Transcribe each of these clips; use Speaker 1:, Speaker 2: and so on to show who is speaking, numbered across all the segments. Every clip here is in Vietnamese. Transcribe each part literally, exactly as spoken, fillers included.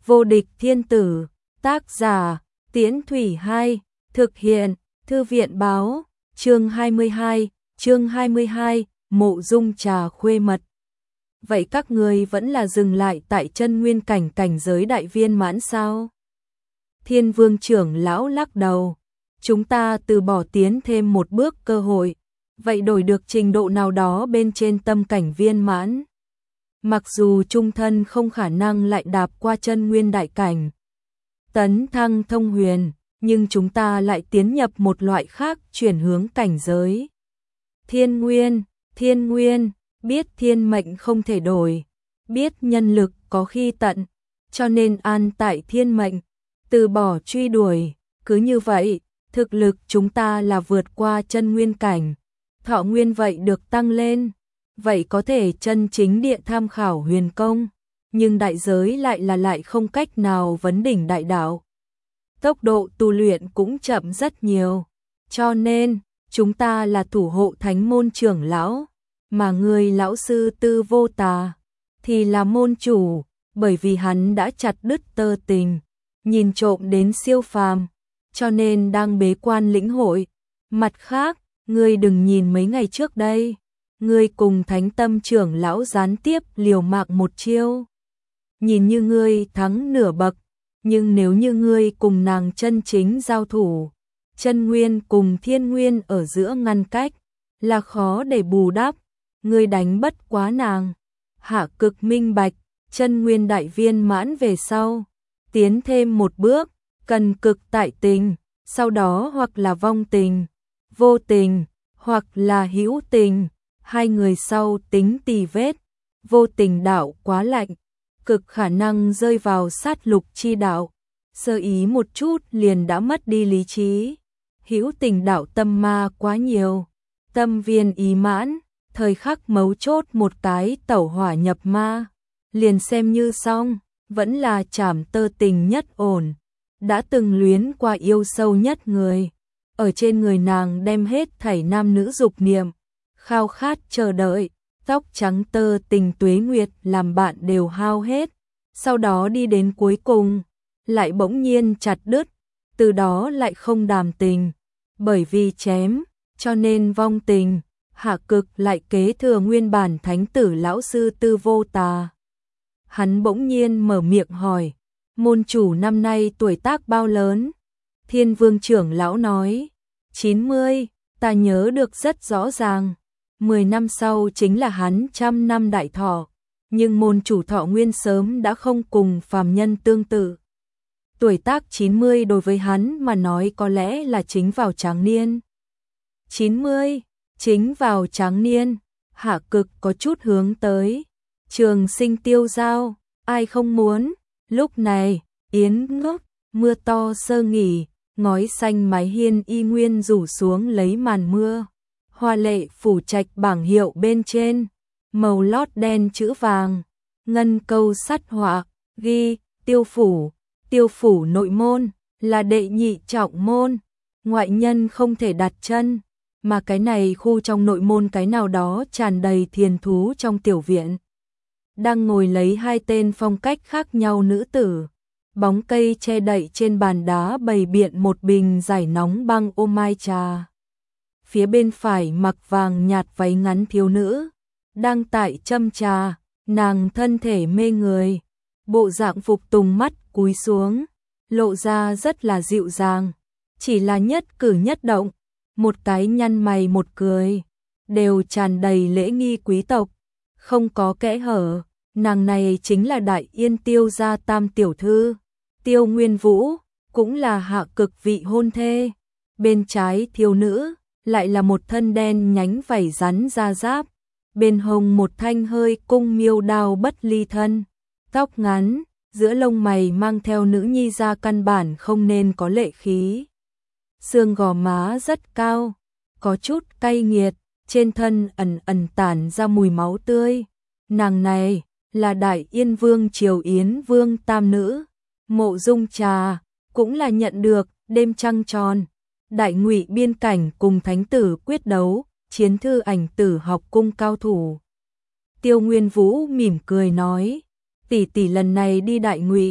Speaker 1: Vô địch thiên tử, tác giả, Tiễn Thủy Hai, thực hiện, Thư viện báo, chương hai mươi hai, chương hai mươi hai, mộ dung trà khuê mật. Vậy các người vẫn là dừng lại tại chân nguyên cảnh cảnh giới đại viên mãn sao? Thiên Vương trưởng lão lắc đầu, chúng ta từ bỏ tiến thêm một bước cơ hội, vậy đổi được trình độ nào đó bên trên tâm cảnh viên mãn. Mặc dù trung thân không khả năng lại đạp qua chân nguyên đại cảnh, tấn thăng thông huyền, nhưng chúng ta lại tiến nhập một loại khác chuyển hướng cảnh giới. Thiên nguyên, thiên nguyên, biết thiên mệnh không thể đổi, biết nhân lực có khi tận, cho nên an tại thiên mệnh, từ bỏ truy đuổi, cứ như vậy, thực lực chúng ta là vượt qua chân nguyên cảnh, thọ nguyên vậy được tăng lên, vậy có thể chân chính địa tham khảo huyền công, nhưng đại giới lại là lại không cách nào vấn đỉnh đại đạo. Tốc độ tu luyện cũng chậm rất nhiều, cho nên, chúng ta là thủ hộ thánh môn trưởng lão, mà người lão sư Tư Vô Tà, thì là môn chủ, bởi vì hắn đã chặt đứt tơ tình, nhìn trộm đến siêu phàm, cho nên đang bế quan lĩnh hội. Mặt khác, ngươi đừng nhìn mấy ngày trước đây, ngươi cùng thánh tâm trưởng lão gián tiếp liều mạng một chiêu. Nhìn như ngươi thắng nửa bậc, nhưng nếu như ngươi cùng nàng chân chính giao thủ, chân nguyên cùng thiên nguyên ở giữa ngăn cách, là khó để bù đắp, ngươi đánh bất quá nàng. Hạ Cực minh bạch, chân nguyên đại viên mãn về sau, tiến thêm một bước, cần cực tại tình, sau đó hoặc là vong tình, vô tình, hoặc là hữu tình, hai người sau tính tì vết, vô tình đạo quá lạnh, cực khả năng rơi vào sát lục chi đạo, sơ ý một chút liền đã mất đi lý trí, hữu tình đạo tâm ma quá nhiều, tâm viên ý mãn, thời khắc mấu chốt một cái tẩu hỏa nhập ma, liền xem như xong, vẫn là chảm tơ tình nhất ổn, đã từng luyến qua yêu sâu nhất người, ở trên người nàng đem hết thảy nam nữ dục niệm, khao khát chờ đợi, tóc trắng tơ tình tuế nguyệt làm bạn đều hao hết, sau đó đi đến cuối cùng, lại bỗng nhiên chặt đứt, từ đó lại không đàm tình, bởi vì chém, cho nên vong tình. Hạ Cực lại kế thừa nguyên bản thánh tử lão sư Tư Vô Tà. Hắn bỗng nhiên mở miệng hỏi, môn chủ năm nay tuổi tác bao lớn? Thiên Vương trưởng lão nói, chín mươi, ta nhớ được rất rõ ràng, mười năm sau chính là hắn trăm năm đại thọ, nhưng môn chủ thọ nguyên sớm đã không cùng phàm nhân tương tự. Tuổi tác chín mươi đối với hắn mà nói có lẽ là chính vào tráng niên. chín mươi, chính vào tráng niên, Hạ Cực có chút hướng tới. Trường sinh tiêu giao, ai không muốn, lúc này, yến ngốc, mưa to sơ nghỉ, ngói xanh mái hiên y nguyên rủ xuống lấy màn mưa. Hoa lệ phủ trạch bảng hiệu bên trên, màu lót đen chữ vàng, ngân câu sắt họa, ghi, tiêu phủ, tiêu phủ nội môn, là đệ nhị trọng môn, ngoại nhân không thể đặt chân, mà cái này khu trong nội môn cái nào đó tràn đầy thiền thú trong tiểu viện. Đang ngồi lấy hai tên phong cách khác nhau nữ tử, bóng cây che đậy trên bàn đá bày biện một bình giải nóng băng ô mai trà. Phía bên phải mặc vàng nhạt váy ngắn thiếu nữ, đang tại châm trà, nàng thân thể mê người, bộ dạng phục tùng mắt cúi xuống, lộ ra rất là dịu dàng, chỉ là nhất cử nhất động, một cái nhăn mày một cười, đều tràn đầy lễ nghi quý tộc, không có kẽ hở, nàng này chính là Đại Yên Tiêu gia tam tiểu thư, Tiêu Nguyên Vũ, cũng là Hạ Cực vị hôn thê. Bên trái thiếu nữ, lại là một thân đen nhánh vảy rắn da giáp, bên hông một thanh hơi cung miêu đao bất ly thân, tóc ngắn, giữa lông mày mang theo nữ nhi ra căn bản không nên có lệ khí. Xương gò má rất cao, có chút cay nghiệt, trên thân ẩn ẩn tản ra mùi máu tươi. Nàng này là Đại Yên Vương Triều Yến Vương tam nữ, Mộ Dung Trà, cũng là nhận được đêm trăng tròn, Đại Ngụy biên cảnh cùng thánh tử quyết đấu, chiến thư ảnh tử học cung cao thủ. Tiêu Nguyên Vũ mỉm cười nói, tỷ tỷ lần này đi Đại Ngụy,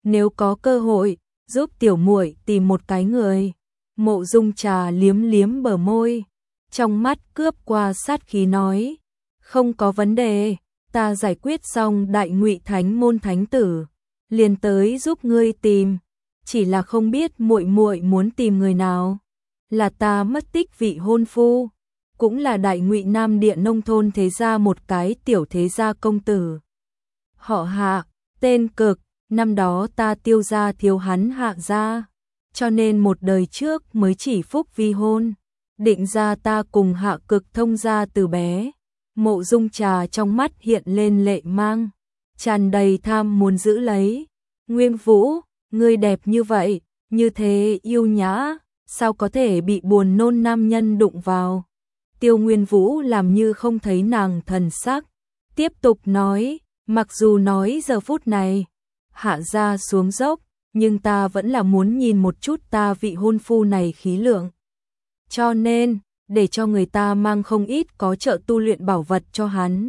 Speaker 1: nếu có cơ hội, giúp tiểu muội tìm một cái người. Mộ Dung Trà liếm liếm bờ môi, trong mắt cướp qua sát khí nói, không có vấn đề, ta giải quyết xong Đại Ngụy Thánh môn thánh tử, liền tới giúp ngươi tìm, chỉ là không biết muội muội muốn tìm người nào. Là ta mất tích vị hôn phu, cũng là Đại Ngụy Nam Địa nông thôn thế gia một cái tiểu thế gia công tử. Họ Hạ, tên Cực, năm đó ta Tiêu gia thiếu hắn Hạ gia, cho nên một đời trước mới chỉ phúc vi hôn, định ra ta cùng Hạ Cực thông gia từ bé. Mộ Dung Trà trong mắt hiện lên lệ mang, tràn đầy tham muốn giữ lấy. Nguyên Vũ, ngươi đẹp như vậy, như thế yêu nhã, sao có thể bị buồn nôn nam nhân đụng vào. Tiêu Nguyên Vũ làm như không thấy nàng thần sắc, tiếp tục nói, mặc dù nói giờ phút này, Hạ gia xuống dốc, nhưng ta vẫn là muốn nhìn một chút ta vị hôn phu này khí lượng. Cho nên, để cho người ta mang không ít có trợ tu luyện bảo vật cho hắn.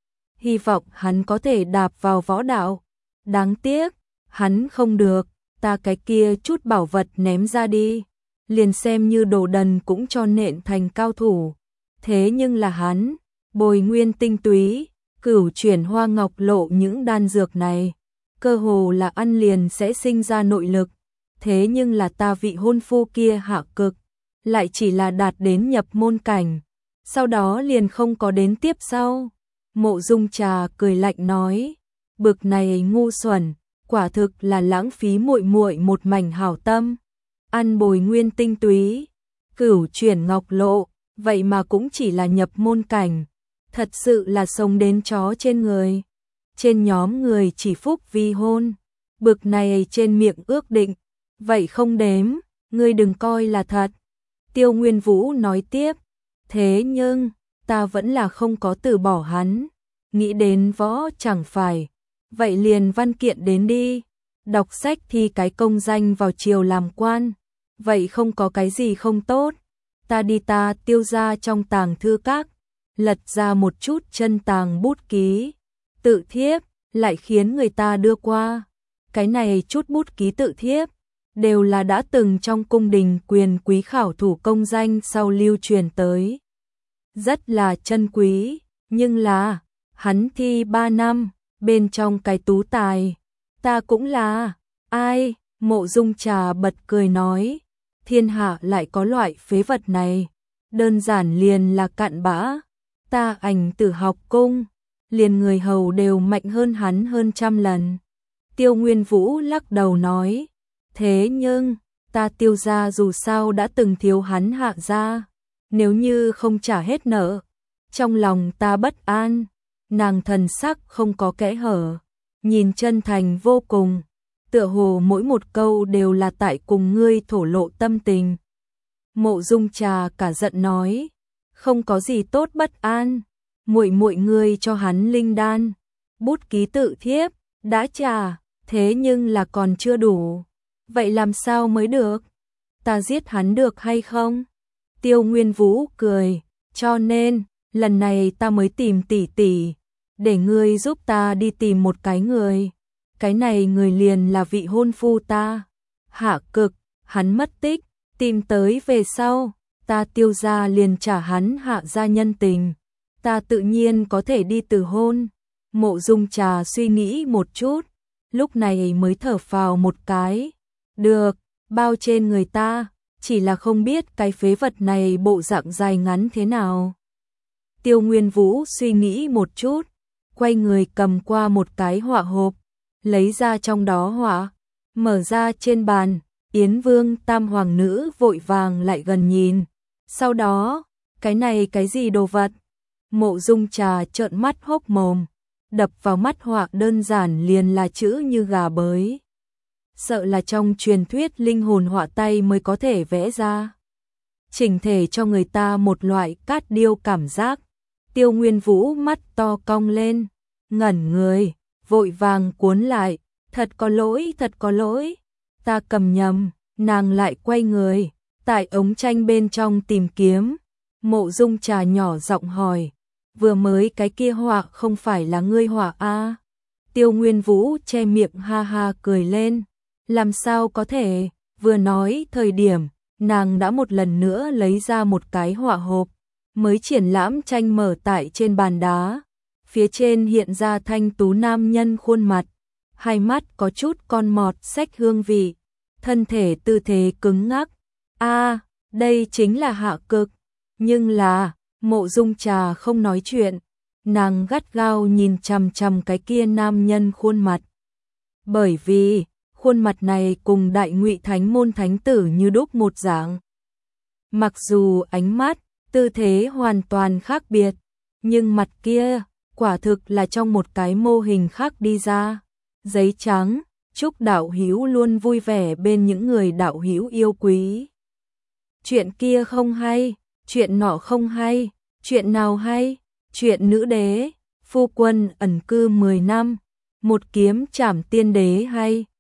Speaker 1: Hy vọng hắn có thể đạp vào võ đạo. Đáng tiếc, hắn không được, ta cái kia chút bảo vật ném ra đi, liền xem như đồ đần cũng cho nện thành cao thủ. Thế nhưng là hắn, bồi nguyên tinh túy, cửu chuyển hoa ngọc lộ những đan dược này, cơ hồ là ăn liền sẽ sinh ra nội lực. Thế nhưng là ta vị hôn phu kia Hạ Cực, lại chỉ là đạt đến nhập môn cảnh, sau đó liền không có đến tiếp sau. Mộ Dung Trà cười lạnh nói, bực này ngu xuẩn, quả thực là lãng phí muội muội một mảnh hảo tâm. Ăn bồi nguyên tinh túy, cửu chuyển ngọc lộ, vậy mà cũng chỉ là nhập môn cảnh, thật sự là sống đến chó trên người. Trên nhóm người chỉ phúc vi hôn, bực này trên miệng ước định, vậy không đếm, ngươi đừng coi là thật. Tiêu Nguyên Vũ nói tiếp, thế nhưng, ta vẫn là không có từ bỏ hắn, nghĩ đến võ chẳng phải, vậy liền văn kiện đến đi, đọc sách thi cái công danh vào triều làm quan, vậy không có cái gì không tốt, ta đi ta Tiêu gia trong tàng thư các, lật ra một chút chân tàng bút ký, tự thiếp, lại khiến người ta đưa qua, cái này chút bút ký tự thiếp, đều là đã từng trong cung đình quyền quý khảo thủ công danh sau lưu truyền tới. Rất là chân quý, nhưng là, hắn thi ba năm, bên trong cái tú tài, ta cũng là, ai, Mộ Dung Trà bật cười nói, thiên hạ lại có loại phế vật này, đơn giản liền là cặn bã, ta Ảnh Tử học cung, liền người hầu đều mạnh hơn hắn hơn trăm lần. Tiêu Nguyên Vũ lắc đầu nói, thế nhưng, ta Tiêu gia dù sao đã từng thiếu hắn Hạ gia, nếu như không trả hết nợ, trong lòng ta bất an. Nàng thần sắc không có kẽ hở, nhìn chân thành vô cùng, tựa hồ mỗi một câu đều là tại cùng ngươi thổ lộ tâm tình. Mộ Dung Trà cả giận nói, không có gì tốt bất an, muội muội ngươi cho hắn linh đan, bút ký tự thiếp, đã trả, thế nhưng là còn chưa đủ. Vậy làm sao mới được? Ta giết hắn được hay không? Tiêu Nguyên Vũ cười, cho nên, lần này ta mới tìm tỷ tỷ, để ngươi giúp ta đi tìm một cái người. Cái này người liền là vị hôn phu ta. Hạ Cực, hắn mất tích, tìm tới về sau, ta Tiêu gia liền trả hắn Hạ gia nhân tình. Ta tự nhiên có thể đi từ hôn. Mộ Dung Trà suy nghĩ một chút, lúc này mới thở phào một cái. Được, bao trên người ta, chỉ là không biết cái phế vật này bộ dạng dài ngắn thế nào. Tiêu Nguyên Vũ suy nghĩ một chút, quay người cầm qua một cái họa hộp, lấy ra trong đó họa, mở ra trên bàn, Yến Vương Tam Hoàng nữ vội vàng lại gần nhìn. Sau đó, cái này cái gì đồ vật? Mộ Dung Trà trợn mắt hốc mồm, đập vào mắt họa đơn giản liền là chữ như gà bới. Sợ là trong truyền thuyết linh hồn họa tay mới có thể vẽ ra. Chỉnh thể cho người ta một loại cát điêu cảm giác. Tiêu Nguyên Vũ mắt to cong lên, ngẩn người, vội vàng cuốn lại, thật có lỗi, thật có lỗi, ta cầm nhầm. Nàng lại quay người, tại ống tranh bên trong tìm kiếm. Mộ Dung Trà nhỏ giọng hỏi, vừa mới cái kia họa không phải là ngươi họa a? Tiêu Nguyên Vũ che miệng ha ha cười lên. Làm sao có thể, vừa nói thời điểm, nàng đã một lần nữa lấy ra một cái họa hộp, mới triển lãm tranh mở tại trên bàn đá. Phía trên hiện ra thanh tú nam nhân khuôn mặt, hai mắt có chút con mọt xách hương vị, thân thể tư thế cứng ngắc. A, đây chính là Hạ Cực. Nhưng là, Mộ Dung Trà không nói chuyện, nàng gắt gao nhìn chằm chằm cái kia nam nhân khuôn mặt. Bởi vì, khuôn mặt này cùng Đại Ngụy Thánh môn thánh tử như đúc một dạng. Mặc dù ánh mắt, tư thế hoàn toàn khác biệt, nhưng mặt kia, quả thực là trong một cái mô hình khác đi ra. Giấy trắng, chúc đạo hữu luôn vui vẻ bên những người đạo hữu yêu quý. Chuyện kia không hay, chuyện nọ không hay, chuyện nào hay? Chuyện nữ đế, phu quân ẩn cư mười năm, một kiếm trảm tiên đế hay?